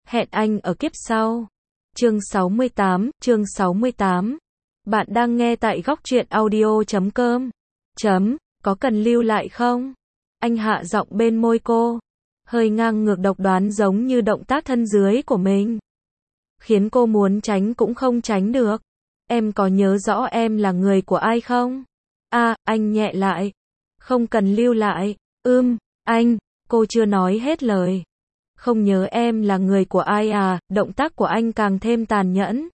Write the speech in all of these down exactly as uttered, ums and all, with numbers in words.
Hẹn anh ở kiếp sau. Chương sáu mươi tám, chương sáu mươi tám. Bạn đang nghe tại góc truyện audio chấm com. Chấm, có cần lưu lại không? Anh hạ giọng bên môi cô, hơi ngang ngược độc đoán giống như động tác thân dưới của mình. Khiến cô muốn tránh cũng không tránh được. Em có nhớ rõ em là người của ai không? À, anh nhẹ lại. Không cần lưu lại. Ưm, anh, cô chưa nói hết lời. Không nhớ em là người của ai à, động tác của anh càng thêm tàn nhẫn.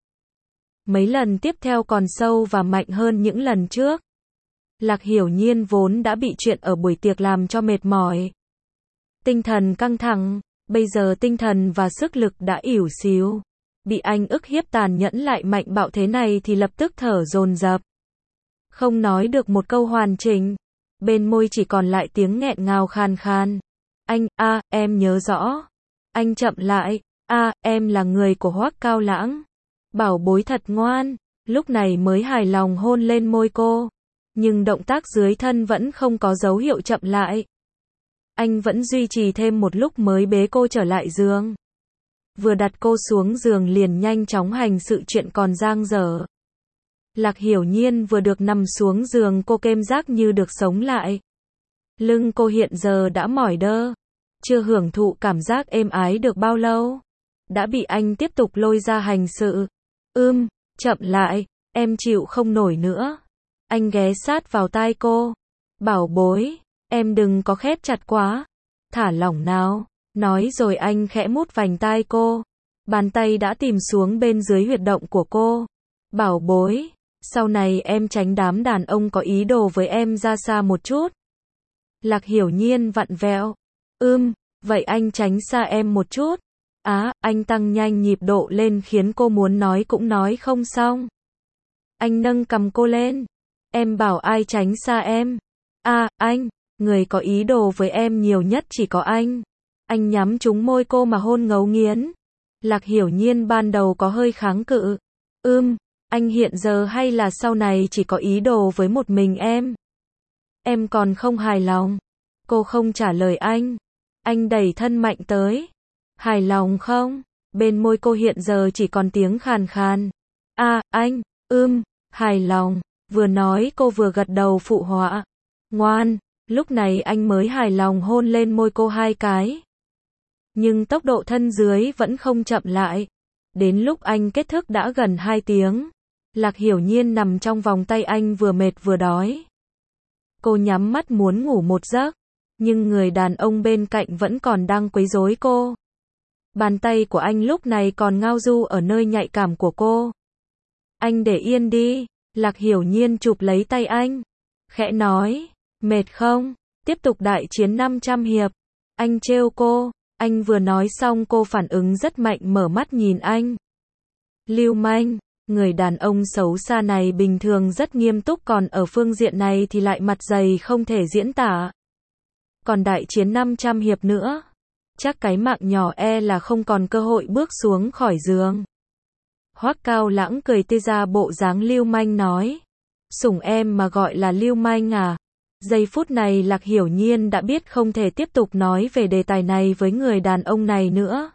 Mấy lần tiếp theo còn sâu và mạnh hơn những lần trước. Lạc Hiểu Nhiên vốn đã bị chuyện ở buổi tiệc làm cho mệt mỏi. Tinh thần căng thẳng, bây giờ tinh thần và sức lực đã ỉu xìu. Bị anh ức hiếp tàn nhẫn lại mạnh bạo thế này thì lập tức thở dồn dập. Không nói được một câu hoàn chỉnh. Bên môi chỉ còn lại tiếng nghẹn ngào khàn khàn. Anh, a, à, em nhớ rõ. Anh chậm lại, a, à, em là người của Hoắc Cao Lãng. Bảo bối thật ngoan, lúc này mới hài lòng hôn lên môi cô. Nhưng động tác dưới thân vẫn không có dấu hiệu chậm lại. Anh vẫn duy trì thêm một lúc mới bế cô trở lại giường. Vừa đặt cô xuống giường liền nhanh chóng hành sự chuyện còn dang dở. Lạc Hiểu Nhiên vừa được nằm xuống giường cô cảm giác như được sống lại. Lưng cô hiện giờ đã mỏi đơ. Chưa hưởng thụ cảm giác êm ái được bao lâu. Đã bị anh tiếp tục lôi ra hành sự. Ưm, chậm lại, em chịu không nổi nữa. Anh ghé sát vào tai cô. Bảo bối, em đừng có khép chặt quá. Thả lỏng nào. Nói rồi anh khẽ mút vành tai cô. Bàn tay đã tìm xuống bên dưới huyệt động của cô. Bảo bối, sau này em tránh đám đàn ông có ý đồ với em ra xa một chút. Lạc Hiểu Nhiên vặn vẹo. Ưm, vậy anh tránh xa em một chút. Á, anh tăng nhanh nhịp độ lên khiến cô muốn nói cũng nói không xong. Anh nâng cằm cô lên. Em bảo ai tránh xa em? À, anh, người có ý đồ với em nhiều nhất chỉ có anh. Anh nhắm trúng môi cô mà hôn ngấu nghiến. Lạc Hiểu Nhiên ban đầu có hơi kháng cự. Ưm, anh hiện giờ hay là sau này chỉ có ý đồ với một mình em? Em còn không hài lòng. Cô không trả lời anh. Anh đẩy thân mạnh tới. Hài lòng không? Bên môi cô hiện giờ chỉ còn tiếng khàn khàn. À, anh, ưm, hài lòng. Vừa nói cô vừa gật đầu phụ họa. Ngoan, lúc này anh mới hài lòng hôn lên môi cô hai cái. Nhưng tốc độ thân dưới vẫn không chậm lại. Đến lúc anh kết thúc đã gần hai tiếng. Lạc Hiểu Nhiên nằm trong vòng tay anh vừa mệt vừa đói. Cô nhắm mắt muốn ngủ một giấc. Nhưng người đàn ông bên cạnh vẫn còn đang quấy rối cô. Bàn tay của anh lúc này còn ngao du ở nơi nhạy cảm của cô. Anh để yên đi. Lạc Hiểu Nhiên chụp lấy tay anh. Khẽ nói. Mệt không? Tiếp tục đại chiến năm trăm hiệp. Anh trêu cô. Anh vừa nói xong cô phản ứng rất mạnh mở mắt nhìn anh. Lưu manh. Người đàn ông xấu xa này bình thường rất nghiêm túc còn ở phương diện này thì lại mặt dày không thể diễn tả. Còn đại chiến năm trăm hiệp nữa. Chắc cái mạng nhỏ e là không còn cơ hội bước xuống khỏi giường. Hoắc Cao Lãng cười tươi ra bộ dáng lưu manh nói. Sủng em mà gọi là lưu manh à? Giây phút này Lạc Hiểu Nhiên đã biết không thể tiếp tục nói về đề tài này với người đàn ông này nữa.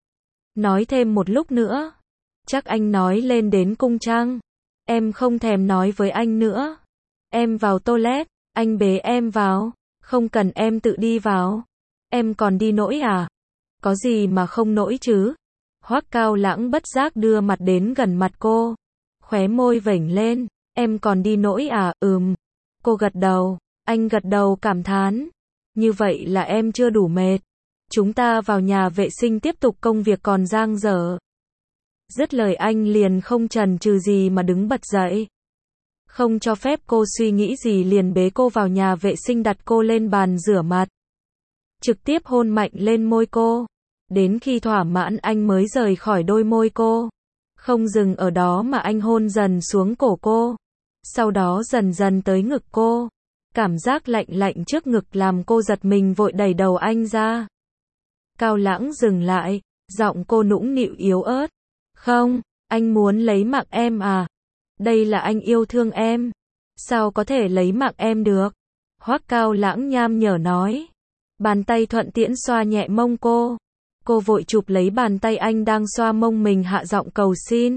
Nói thêm một lúc nữa. Chắc anh nói lên đến cung trăng. Em không thèm nói với anh nữa. Em vào toilet, anh bế em vào. Không cần em tự đi vào. Em còn đi nỗi à? Có gì mà không nỗi chứ? Hoắc Cao Lãng bất giác đưa mặt đến gần mặt cô. Khóe môi vểnh lên. Em còn đi nỗi à? Ừm. Cô gật đầu. Anh gật đầu cảm thán. Như vậy là em chưa đủ mệt. Chúng ta vào nhà vệ sinh tiếp tục công việc còn dang dở. Dứt lời anh liền không chần chừ gì mà đứng bật dậy. Không cho phép cô suy nghĩ gì liền bế cô vào nhà vệ sinh đặt cô lên bàn rửa mặt. Trực tiếp hôn mạnh lên môi cô. Đến khi thỏa mãn anh mới rời khỏi đôi môi cô. Không dừng ở đó mà anh hôn dần xuống cổ cô. Sau đó dần dần tới ngực cô. Cảm giác lạnh lạnh trước ngực làm cô giật mình vội đẩy đầu anh ra. Cao Lãng dừng lại. Giọng cô nũng nịu yếu ớt. Không, anh muốn lấy mạng em à? Đây là anh yêu thương em. Sao có thể lấy mạng em được? Hoắc Cao Lãng nham nhở nói. Bàn tay thuận tiễn xoa nhẹ mông cô. Cô vội chụp lấy bàn tay anh đang xoa mông mình, hạ giọng cầu xin.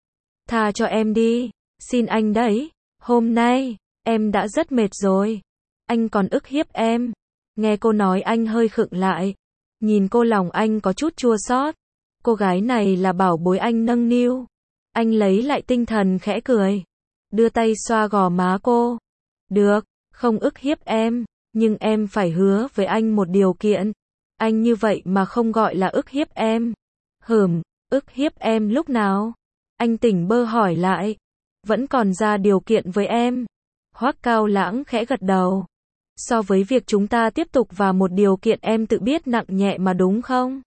Tha cho em đi, xin anh đấy, hôm nay, em đã rất mệt rồi. Anh còn ức hiếp em. Nghe cô nói anh hơi khựng lại. Nhìn cô lòng anh có chút chua xót. Cô gái này là bảo bối anh nâng niu. Anh lấy lại tinh thần khẽ cười. Đưa tay xoa gò má cô. Được, không ức hiếp em, nhưng em phải hứa với anh một điều kiện. Anh như vậy mà không gọi là ức hiếp em. Hừm, ức hiếp em lúc nào? Anh tỉnh bơ hỏi lại. Vẫn còn ra điều kiện với em. Hoắc Cao Lãng khẽ gật đầu. So với việc chúng ta tiếp tục và một điều kiện em tự biết nặng nhẹ mà đúng không?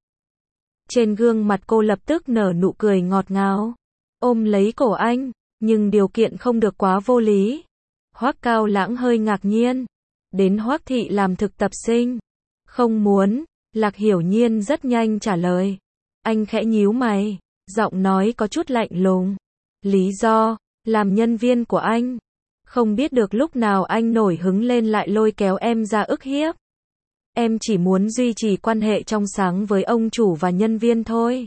Trên gương mặt cô lập tức nở nụ cười ngọt ngào. Ôm lấy cổ anh, nhưng điều kiện không được quá vô lý. Hoắc Cao Lãng hơi ngạc nhiên. Đến Hoắc thị làm thực tập sinh. Không muốn, Lạc Hiểu Nhiên rất nhanh trả lời. Anh khẽ nhíu mày, giọng nói có chút lạnh lùng. Lý do, làm nhân viên của anh. Không biết được lúc nào anh nổi hứng lên lại lôi kéo em ra ức hiếp. Em chỉ muốn duy trì quan hệ trong sáng với ông chủ và nhân viên thôi.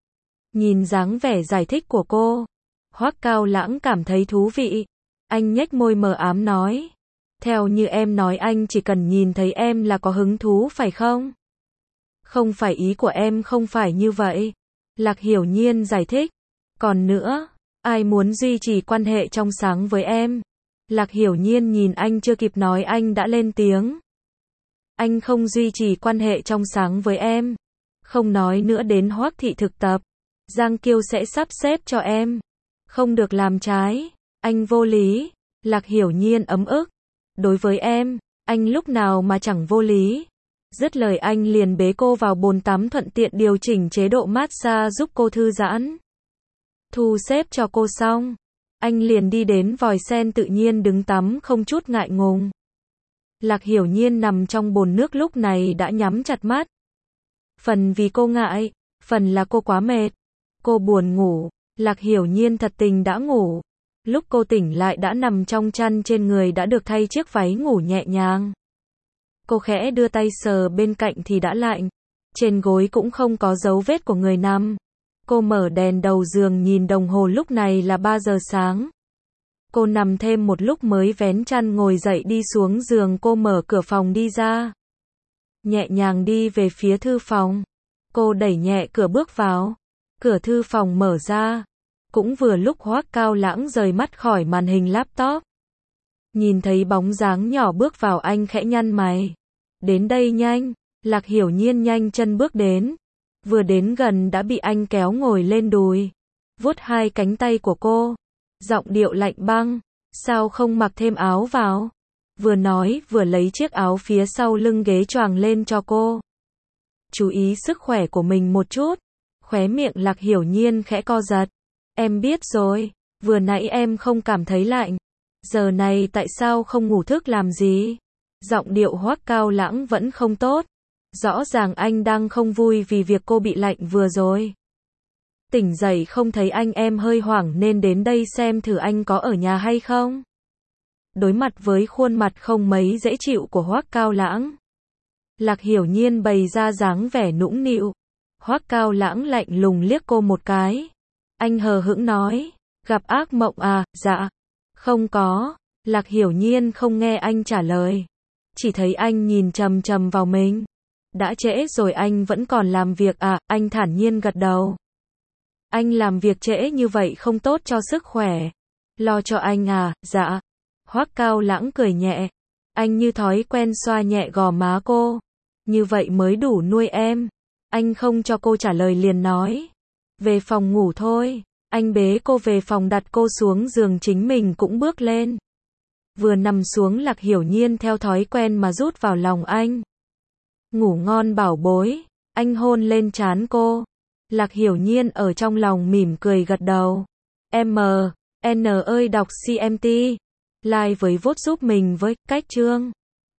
Nhìn dáng vẻ giải thích của cô, Hoắc Cao Lãng cảm thấy thú vị. Anh nhếch môi mờ ám nói. Theo như em nói anh chỉ cần nhìn thấy em là có hứng thú phải không? Không phải, ý của em không phải như vậy. Lạc Hiểu Nhiên giải thích. Còn nữa, ai muốn duy trì quan hệ trong sáng với em? Lạc Hiểu Nhiên nhìn anh chưa kịp nói anh đã lên tiếng. Anh không duy trì quan hệ trong sáng với em. Không nói nữa, đến Hoắc thị thực tập, Giang Kiêu sẽ sắp xếp cho em. Không được làm trái. Anh vô lý. Lạc Hiểu Nhiên ấm ức. Đối với em, anh lúc nào mà chẳng vô lý. Dứt lời anh liền bế cô vào bồn tắm, thuận tiện điều chỉnh chế độ massage giúp cô thư giãn. Thu xếp cho cô xong, anh liền đi đến vòi sen tự nhiên đứng tắm không chút ngại ngùng. Lạc Hiểu Nhiên nằm trong bồn nước lúc này đã nhắm chặt mắt. Phần vì cô ngại, phần là cô quá mệt. Cô buồn ngủ, Lạc Hiểu Nhiên thật tình đã ngủ. Lúc cô tỉnh lại đã nằm trong chăn, trên người đã được thay chiếc váy ngủ nhẹ nhàng. Cô khẽ đưa tay sờ bên cạnh thì đã lạnh. Trên gối cũng không có dấu vết của người nằm. Cô mở đèn đầu giường, nhìn đồng hồ lúc này là ba giờ sáng. Cô nằm thêm một lúc mới vén chăn ngồi dậy đi xuống giường. Cô mở cửa phòng đi ra. Nhẹ nhàng đi về phía thư phòng. Cô đẩy nhẹ cửa bước vào. Cửa thư phòng mở ra. Cũng vừa lúc Hoắc Cao Lãng rời mắt khỏi màn hình laptop. Nhìn thấy bóng dáng nhỏ bước vào, anh khẽ nhăn mày. Đến đây nhanh. Lạc Hiểu Nhiên nhanh chân bước đến. Vừa đến gần đã bị anh kéo ngồi lên đùi. Vuốt hai cánh tay của cô. Giọng điệu lạnh băng. Sao không mặc thêm áo vào? Vừa nói vừa lấy chiếc áo phía sau lưng ghế choàng lên cho cô. Chú ý sức khỏe của mình một chút. Khóe miệng Lạc Hiểu Nhiên khẽ co giật. Em biết rồi. Vừa nãy em không cảm thấy lạnh. Giờ này tại sao không ngủ thức làm gì? Giọng điệu Hoắc Cao Lãng vẫn không tốt. Rõ ràng anh đang không vui vì việc cô bị lạnh vừa rồi. Tỉnh dậy không thấy anh, em hơi hoảng nên đến đây xem thử anh có ở nhà hay không. Đối mặt với khuôn mặt không mấy dễ chịu của Hoắc Cao Lãng, Lạc Hiểu Nhiên bày ra dáng vẻ nũng nịu. Hoắc Cao Lãng lạnh lùng liếc cô một cái. Anh hờ hững nói, gặp ác mộng à? Dạ. Không có. Lạc Hiểu Nhiên không nghe anh trả lời. Chỉ thấy anh nhìn chằm chằm vào mình. Đã trễ rồi anh vẫn còn làm việc à? Anh thản nhiên gật đầu. Anh làm việc trễ như vậy không tốt cho sức khỏe. Lo cho anh à? Dạ. Hoắc Cao Lãng cười nhẹ. Anh như thói quen xoa nhẹ gò má cô. Như vậy mới đủ nuôi em. Anh không cho cô trả lời liền nói. Về phòng ngủ thôi. Anh bế cô về phòng, đặt cô xuống giường, chính mình cũng bước lên. Vừa nằm xuống, Lạc Hiểu Nhiên theo thói quen mà rút vào lòng anh. Ngủ ngon bảo bối. Anh hôn lên trán cô. Lạc Hiểu Nhiên ở trong lòng mỉm cười gật đầu. M, N ơi, đọc xê em tê. Like với vote giúp mình với cách chương.